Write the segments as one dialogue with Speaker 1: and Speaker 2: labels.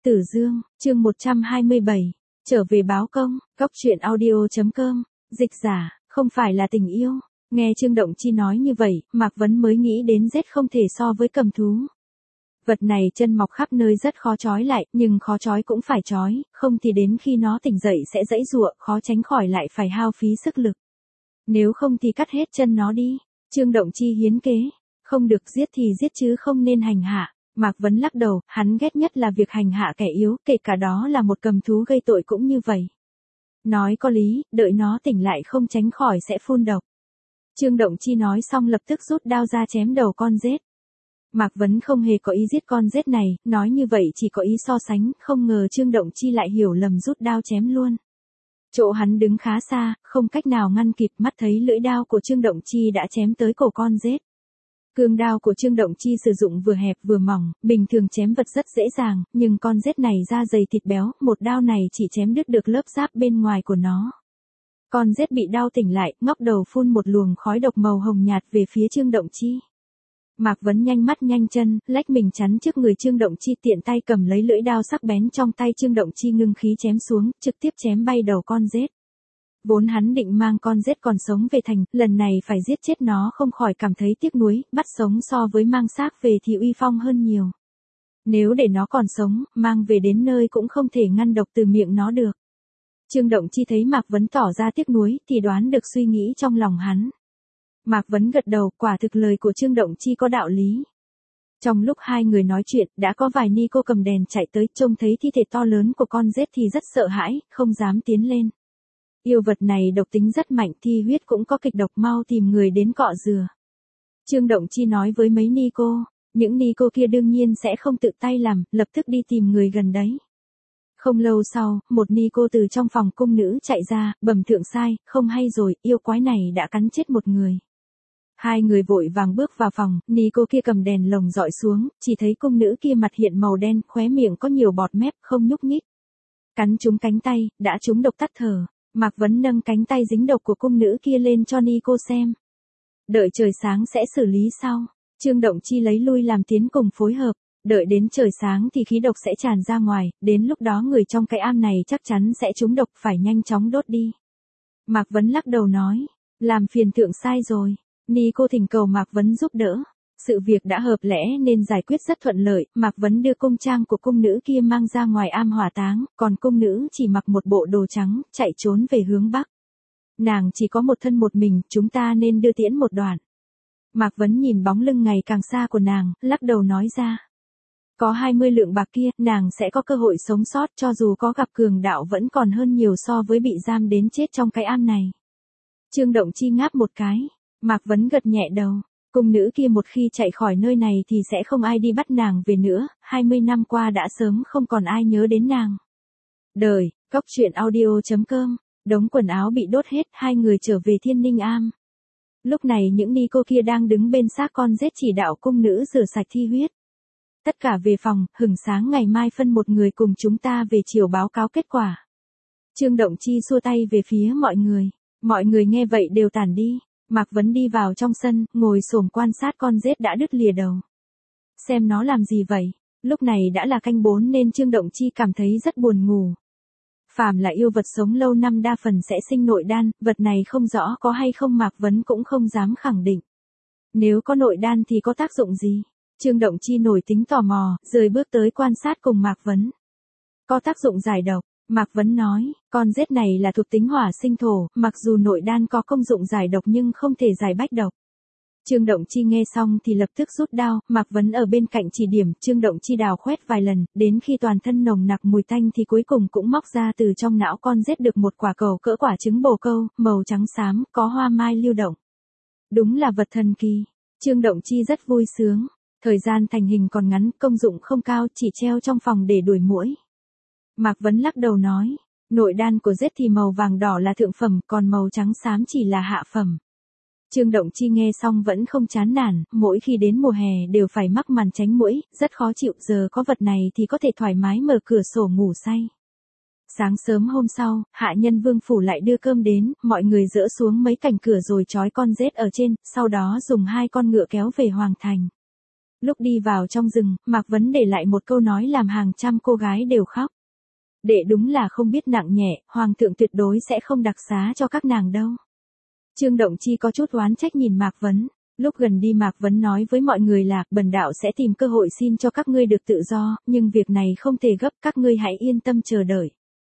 Speaker 1: Tử Dương, chương 127, trở về báo công, góc truyện audio.com, dịch giả, không phải là tình yêu. Nghe Trương Động Chi nói như vậy, Mạc Vấn mới nghĩ đến rết không thể so với cầm thú. Vật này chân mọc khắp nơi rất khó trói lại, nhưng khó trói cũng phải trói, không thì đến khi nó tỉnh dậy sẽ giãy giụa, khó tránh khỏi lại phải hao phí sức lực. Nếu không thì cắt hết chân nó đi. Trương Động Chi hiến kế, không được giết thì giết chứ không nên hành hạ. Mạc Vấn lắc đầu, hắn ghét nhất là việc hành hạ kẻ yếu, kể cả đó là một cầm thú gây tội cũng như vậy. Nói có lý, đợi nó tỉnh lại không tránh khỏi sẽ phun độc. Trương Động Chi nói xong lập tức rút đao ra chém đầu con rết. Mạc Vấn không hề có ý giết con rết này, nói như vậy chỉ có ý so sánh, không ngờ Trương Động Chi lại hiểu lầm rút đao chém luôn. Chỗ hắn đứng khá xa, không cách nào ngăn kịp, mắt thấy lưỡi đao của Trương Động Chi đã chém tới cổ con rết. Cương đao của Trương Động Chi sử dụng vừa hẹp vừa mỏng, bình thường chém vật rất dễ dàng, nhưng con rết này da dày thịt béo, một đao này chỉ chém đứt được lớp giáp bên ngoài của nó. Con rết bị đau tỉnh lại, ngóc đầu phun một luồng khói độc màu hồng nhạt về phía Trương Động Chi. Mạc Vấn nhanh mắt nhanh chân, lách mình chắn trước người Trương Động Chi, tiện tay cầm lấy lưỡi đao sắc bén trong tay Trương Động Chi, ngưng khí chém xuống, trực tiếp chém bay đầu con rết. Vốn hắn định mang con rết còn sống về thành, lần này phải giết chết nó không khỏi cảm thấy tiếc nuối, bắt sống so với mang xác về thì uy phong hơn nhiều. Nếu để nó còn sống, mang về đến nơi cũng không thể ngăn độc từ miệng nó được. Trương Động Chi thấy Mạc Vấn tỏ ra tiếc nuối, thì đoán được suy nghĩ trong lòng hắn. Mạc Vấn gật đầu, quả thực lời của Trương Động Chi có đạo lý. Trong lúc hai người nói chuyện, đã có vài ni cô cầm đèn chạy tới, trông thấy thi thể to lớn của con rết thì rất sợ hãi, không dám tiến lên. Yêu vật này độc tính rất mạnh, thi huyết cũng có kịch độc, mau tìm người đến cọ rửa. Trương Động Chi nói với mấy ni cô, những ni cô kia đương nhiên sẽ không tự tay làm, lập tức đi tìm người gần đấy. Không lâu sau, một ni cô từ trong phòng cung nữ chạy ra, bẩm thượng sai, không hay rồi, yêu quái này đã cắn chết một người. Hai người vội vàng bước vào phòng, ni cô kia cầm đèn lồng dọi xuống, chỉ thấy cung nữ kia mặt hiện màu đen, khóe miệng có nhiều bọt mép, không nhúc nhích. Cắn trúng cánh tay, đã trúng độc tắt thở. Mạc Vấn nâng cánh tay dính độc của cung nữ kia lên cho ni cô xem. Đợi trời sáng sẽ xử lý sau. Trương Động Chi lấy lui làm tiến cùng phối hợp. Đợi đến trời sáng thì khí độc sẽ tràn ra ngoài, đến lúc đó người trong cái am này chắc chắn sẽ trúng độc, phải nhanh chóng đốt đi. Mạc Vấn lắc đầu nói, làm phiền thượng sai rồi. Ni cô thỉnh cầu Mạc Vấn giúp đỡ. Sự việc đã hợp lẽ nên giải quyết rất thuận lợi, Mạc Vấn đưa cung trang của cung nữ kia mang ra ngoài am hỏa táng, còn cung nữ chỉ mặc một bộ đồ trắng, chạy trốn về hướng Bắc. Nàng chỉ có một thân một mình, chúng ta nên đưa tiễn một đoạn. Mạc Vấn nhìn bóng lưng ngày càng xa của nàng, lắc đầu nói ra. Có 20 lượng bạc kia, nàng sẽ có cơ hội sống sót, cho dù có gặp cường đạo vẫn còn hơn nhiều so với bị giam đến chết trong cái am này. Trương Động Chi ngáp một cái, Mạc Vấn gật nhẹ đầu. Cung nữ kia một khi chạy khỏi nơi này thì sẽ không ai đi bắt nàng về nữa, 20 năm qua đã sớm không còn ai nhớ đến nàng. Đời, góc truyện audio.com, đống quần áo bị đốt hết, hai người trở về Thiên Ninh Am. Lúc này những ni cô kia đang đứng bên xác con rết chỉ đạo cung nữ rửa sạch thi huyết. Tất cả về phòng, hửng sáng ngày mai phân một người cùng chúng ta về chiều báo cáo kết quả. Trương Động Chi xua tay về phía mọi người nghe vậy đều tản đi. Mạc Vấn đi vào trong sân, ngồi xổm quan sát con rết đã đứt lìa đầu. Xem nó làm gì vậy? Lúc này đã là canh 4 nên Trương Động Chi cảm thấy rất buồn ngủ. Phàm là yêu vật sống lâu năm đa phần sẽ sinh nội đan, vật này không rõ có hay không Mạc Vấn cũng không dám khẳng định. Nếu có nội đan thì có tác dụng gì? Trương Động Chi nổi tính tò mò, rời bước tới quan sát cùng Mạc Vấn. Có tác dụng giải độc. Mạc Vấn nói, con rết này là thuộc tính hỏa sinh thổ, mặc dù nội đan có công dụng giải độc nhưng không thể giải bách độc. Trương Động Chi nghe xong thì lập tức rút đao, Mạc Vấn ở bên cạnh chỉ điểm, Trương Động Chi đào khoét vài lần, đến khi toàn thân nồng nặc mùi tanh thì cuối cùng cũng móc ra từ trong não con rết được một quả cầu cỡ quả trứng bồ câu, màu trắng xám, có hoa mai lưu động. Đúng là vật thần kỳ. Trương Động Chi rất vui sướng. Thời gian thành hình còn ngắn, công dụng không cao, chỉ treo trong phòng để đuổi muỗi. Mạc Vấn lắc đầu nói, nội đan của rết thì màu vàng đỏ là thượng phẩm, còn màu trắng xám chỉ là hạ phẩm. Trương Động Chi nghe xong vẫn không chán nản, mỗi khi đến mùa hè đều phải mắc màn tránh muỗi, rất khó chịu, giờ có vật này thì có thể thoải mái mở cửa sổ ngủ say. Sáng sớm hôm sau, hạ nhân Vương phủ lại đưa cơm đến, mọi người dỡ xuống mấy cành cửa rồi trói con rết ở trên, sau đó dùng 2 con ngựa kéo về hoàng thành. Lúc đi vào trong rừng, Mạc Vấn để lại một câu nói làm hàng trăm cô gái đều khóc. Đệ đúng là không biết nặng nhẹ, hoàng thượng tuyệt đối sẽ không đặc xá cho các nàng đâu. Trương Động Chi có chút oán trách nhìn Mạc Vấn. Lúc gần đi Mạc Vấn nói với mọi người là, bần đạo sẽ tìm cơ hội xin cho các ngươi được tự do, nhưng việc này không thể gấp, các ngươi hãy yên tâm chờ đợi.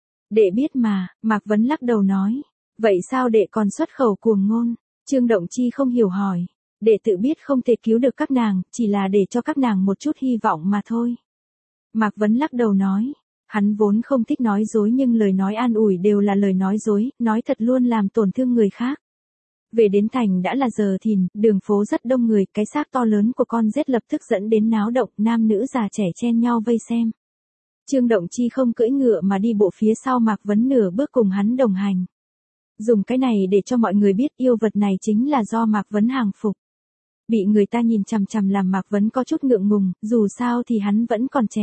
Speaker 1: Đệ biết mà, Mạc Vấn lắc đầu nói. Vậy sao đệ còn xuất khẩu cuồng ngôn? Trương Động Chi không hiểu hỏi. Đệ tự biết không thể cứu được các nàng, chỉ là để cho các nàng một chút hy vọng mà thôi. Mạc Vấn lắc đầu nói. Hắn vốn không thích nói dối nhưng lời nói an ủi đều là lời nói dối, nói thật luôn làm tổn thương người khác. Về đến thành đã là giờ thìn, đường phố rất đông người, cái xác to lớn của con rết lập tức dẫn đến náo động, nam nữ già trẻ chen nhau vây xem. Trương Động Chi không cưỡi ngựa mà đi bộ phía sau Mạc Vấn nửa bước cùng hắn đồng hành. Dùng cái này để cho mọi người biết yêu vật này chính là do Mạc Vấn hàng phục. Bị người ta nhìn chằm chằm làm Mạc Vấn có chút ngượng ngùng, dù sao thì hắn vẫn còn trẻ.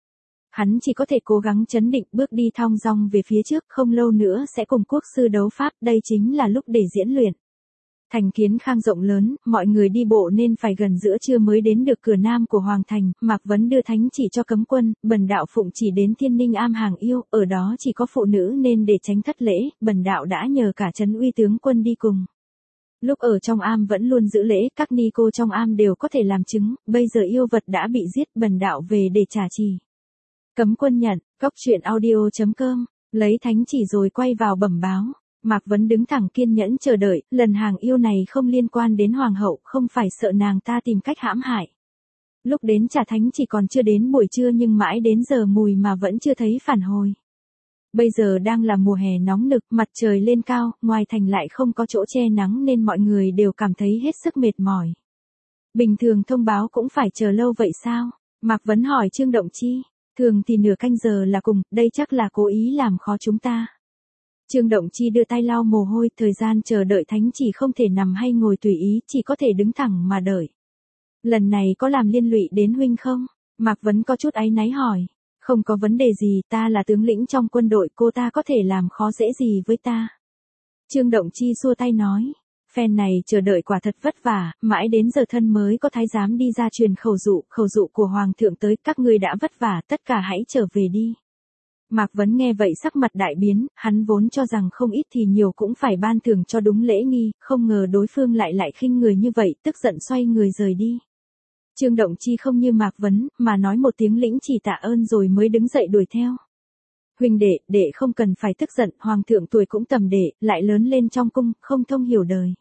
Speaker 1: Hắn chỉ có thể cố gắng trấn định bước đi thong dong về phía trước, không lâu nữa sẽ cùng quốc sư đấu pháp, đây chính là lúc để diễn luyện. Thành Kiến Khang rộng lớn, mọi người đi bộ nên phải gần giữa trưa mới đến được cửa nam của Hoàng Thành, Mạc Vấn đưa thánh chỉ cho cấm quân, bần đạo phụng chỉ đến Thiên Ninh Am hàng yêu, ở đó chỉ có phụ nữ nên để tránh thất lễ, bần đạo đã nhờ cả trấn uy tướng quân đi cùng. Lúc ở trong am vẫn luôn giữ lễ, các ni cô trong am đều có thể làm chứng, bây giờ yêu vật đã bị giết, bần đạo về để trả trì. Cấm quân nhận, coctruyện.audio.com, lấy thánh chỉ rồi quay vào bẩm báo. Mạc Vấn đứng thẳng kiên nhẫn chờ đợi, lần hàng yêu này không liên quan đến hoàng hậu, không phải sợ nàng ta tìm cách hãm hại. Lúc đến trả thánh chỉ còn chưa đến buổi trưa nhưng mãi đến giờ mùi mà vẫn chưa thấy phản hồi. Bây giờ đang là mùa hè nóng nực, mặt trời lên cao, ngoài thành lại không có chỗ che nắng nên mọi người đều cảm thấy hết sức mệt mỏi. Bình thường thông báo cũng phải chờ lâu vậy sao? Mạc Vấn hỏi Trương Động Chi. Thường thì nửa canh giờ là cùng, đây chắc là cố ý làm khó chúng ta. Trương Động Chi đưa tay lau mồ hôi, thời gian chờ đợi thánh chỉ không thể nằm hay ngồi tùy ý, chỉ có thể đứng thẳng mà đợi. Lần này có làm liên lụy đến huynh không? Mạc Vấn có chút áy náy hỏi. Không có vấn đề gì, ta là tướng lĩnh trong quân đội, cô ta có thể làm khó dễ gì với ta. Trương Động Chi xua tay nói. Phen này chờ đợi quả thật vất vả, mãi đến giờ thân mới có thái giám đi ra truyền khẩu dụ của hoàng thượng tới, các ngươi đã vất vả, tất cả hãy trở về đi. Mạc Vấn nghe vậy sắc mặt đại biến, hắn vốn cho rằng không ít thì nhiều cũng phải ban thưởng cho đúng lễ nghi, không ngờ đối phương lại khinh người như vậy, tức giận xoay người rời đi. Trương Động Chi không như Mạc Vấn, mà nói một tiếng lĩnh chỉ tạ ơn rồi mới đứng dậy đuổi theo. Huỳnh đệ không cần phải tức giận, hoàng thượng tuổi cũng tầm đệ, lại lớn lên trong cung, không thông hiểu đời.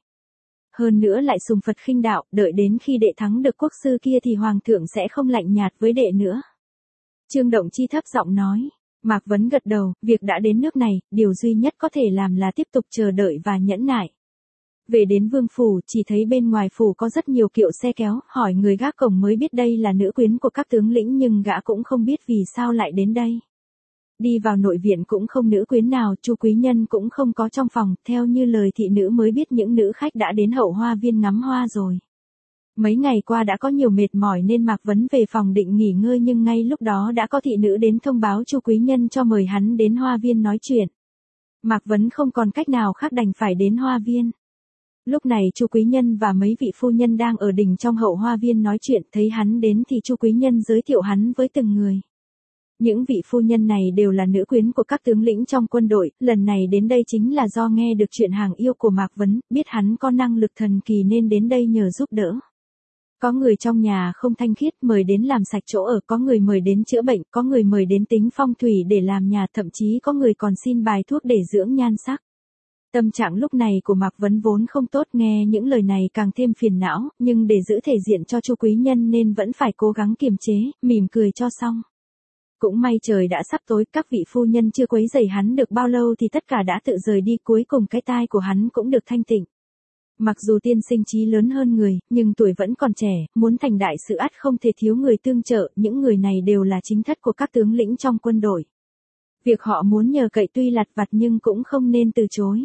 Speaker 1: Hơn nữa lại sùng Phật khinh đạo, đợi đến khi đệ thắng được quốc sư kia thì hoàng thượng sẽ không lạnh nhạt với đệ nữa. Trương Động Chi thấp giọng nói. Mạc Vấn gật đầu, việc đã đến nước này, điều duy nhất có thể làm là tiếp tục chờ đợi và nhẫn nại. Về đến vương phủ, chỉ thấy bên ngoài phủ có rất nhiều kiệu xe kéo, hỏi người gác cổng mới biết đây là nữ quyến của các tướng lĩnh nhưng gã cũng không biết vì sao lại đến đây. Đi vào nội viện cũng không nữ quyến nào, Chu quý nhân cũng không có trong phòng, theo như lời thị nữ mới biết những nữ khách đã đến hậu hoa viên ngắm hoa rồi. Mấy ngày qua đã có nhiều mệt mỏi nên Mạc Vấn về phòng định nghỉ ngơi nhưng ngay lúc đó đã có thị nữ đến thông báo Chu quý nhân cho mời hắn đến hoa viên nói chuyện. Mạc Vấn không còn cách nào khác đành phải đến hoa viên. Lúc này Chu quý nhân và mấy vị phu nhân đang ở đình trong hậu hoa viên nói chuyện, thấy hắn đến thì Chu quý nhân giới thiệu hắn với từng người. Những vị phu nhân này đều là nữ quyến của các tướng lĩnh trong quân đội, lần này đến đây chính là do nghe được chuyện hàng yêu của Mạc Vấn, biết hắn có năng lực thần kỳ nên đến đây nhờ giúp đỡ. Có người trong nhà không thanh khiết mời đến làm sạch chỗ ở, có người mời đến chữa bệnh, có người mời đến tính phong thủy để làm nhà, thậm chí có người còn xin bài thuốc để dưỡng nhan sắc. Tâm trạng lúc này của Mạc Vấn vốn không tốt, nghe những lời này càng thêm phiền não, nhưng để giữ thể diện cho Chu quý nhân nên vẫn phải cố gắng kiềm chế, mỉm cười cho xong. Cũng may trời đã sắp tối, các vị phu nhân chưa quấy rầy hắn được bao lâu thì tất cả đã tự rời đi, cuối cùng cái tai của hắn cũng được thanh tịnh. Mặc dù tiên sinh trí lớn hơn người, nhưng tuổi vẫn còn trẻ, muốn thành đại sự ắt không thể thiếu người tương trợ, những người này đều là chính thất của các tướng lĩnh trong quân đội. Việc họ muốn nhờ cậy tuy lặt vặt nhưng cũng không nên từ chối.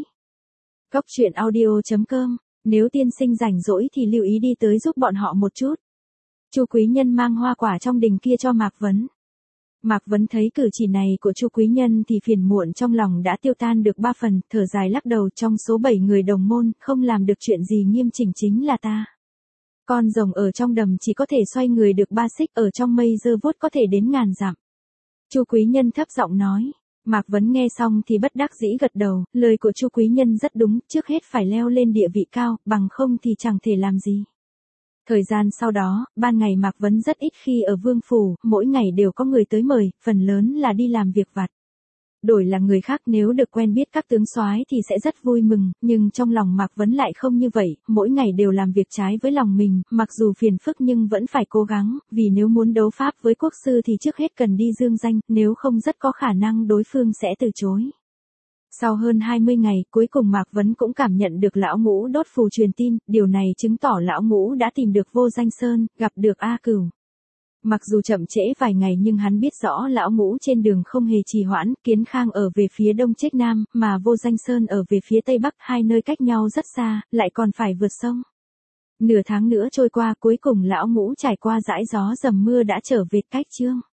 Speaker 1: Coctruyện.audio.com, nếu tiên sinh rảnh rỗi thì lưu ý đi tới giúp bọn họ một chút. Chu quý nhân mang hoa quả trong đình kia cho Mạc Vấn. Mạc Vấn thấy cử chỉ này của Chu quý nhân thì phiền muộn trong lòng đã tiêu tan được 3 phần, thở dài lắc đầu, trong số 7 người đồng môn, không làm được chuyện gì nghiêm chỉnh chính là ta. Con rồng ở trong đầm chỉ có thể xoay người được 3 xích, ở trong mây dơ vuốt có thể đến ngàn dặm. Chu Quý Nhân thấp giọng nói. Mạc Vấn nghe xong thì bất đắc dĩ gật đầu, lời của Chu Quý Nhân rất đúng, trước hết phải leo lên địa vị cao, bằng không thì chẳng thể làm gì. Thời gian sau đó, ban ngày Mạc Vấn rất ít khi ở vương phủ, mỗi ngày đều có người tới mời, phần lớn là đi làm việc vặt. Đổi là người khác nếu được quen biết các tướng soái thì sẽ rất vui mừng, nhưng trong lòng Mạc Vấn lại không như vậy, mỗi ngày đều làm việc trái với lòng mình, mặc dù phiền phức nhưng vẫn phải cố gắng, vì nếu muốn đấu pháp với quốc sư thì trước hết cần đi dương danh, nếu không rất có khả năng đối phương sẽ từ chối. Sau hơn 20 ngày, cuối cùng Mạc Vấn cũng cảm nhận được lão ngũ đốt phù truyền tin, điều này chứng tỏ lão ngũ đã tìm được Vô Danh Sơn, gặp được A Cửu. Mặc dù chậm trễ vài ngày nhưng hắn biết rõ lão ngũ trên đường không hề trì hoãn, Kiến Khang ở về phía đông chết nam, mà Vô Danh Sơn ở về phía tây bắc, hai nơi cách nhau rất xa, lại còn phải vượt sông. Nửa tháng nữa trôi qua, cuối cùng lão ngũ trải qua dãi gió dầm mưa đã trở về Cách Chương.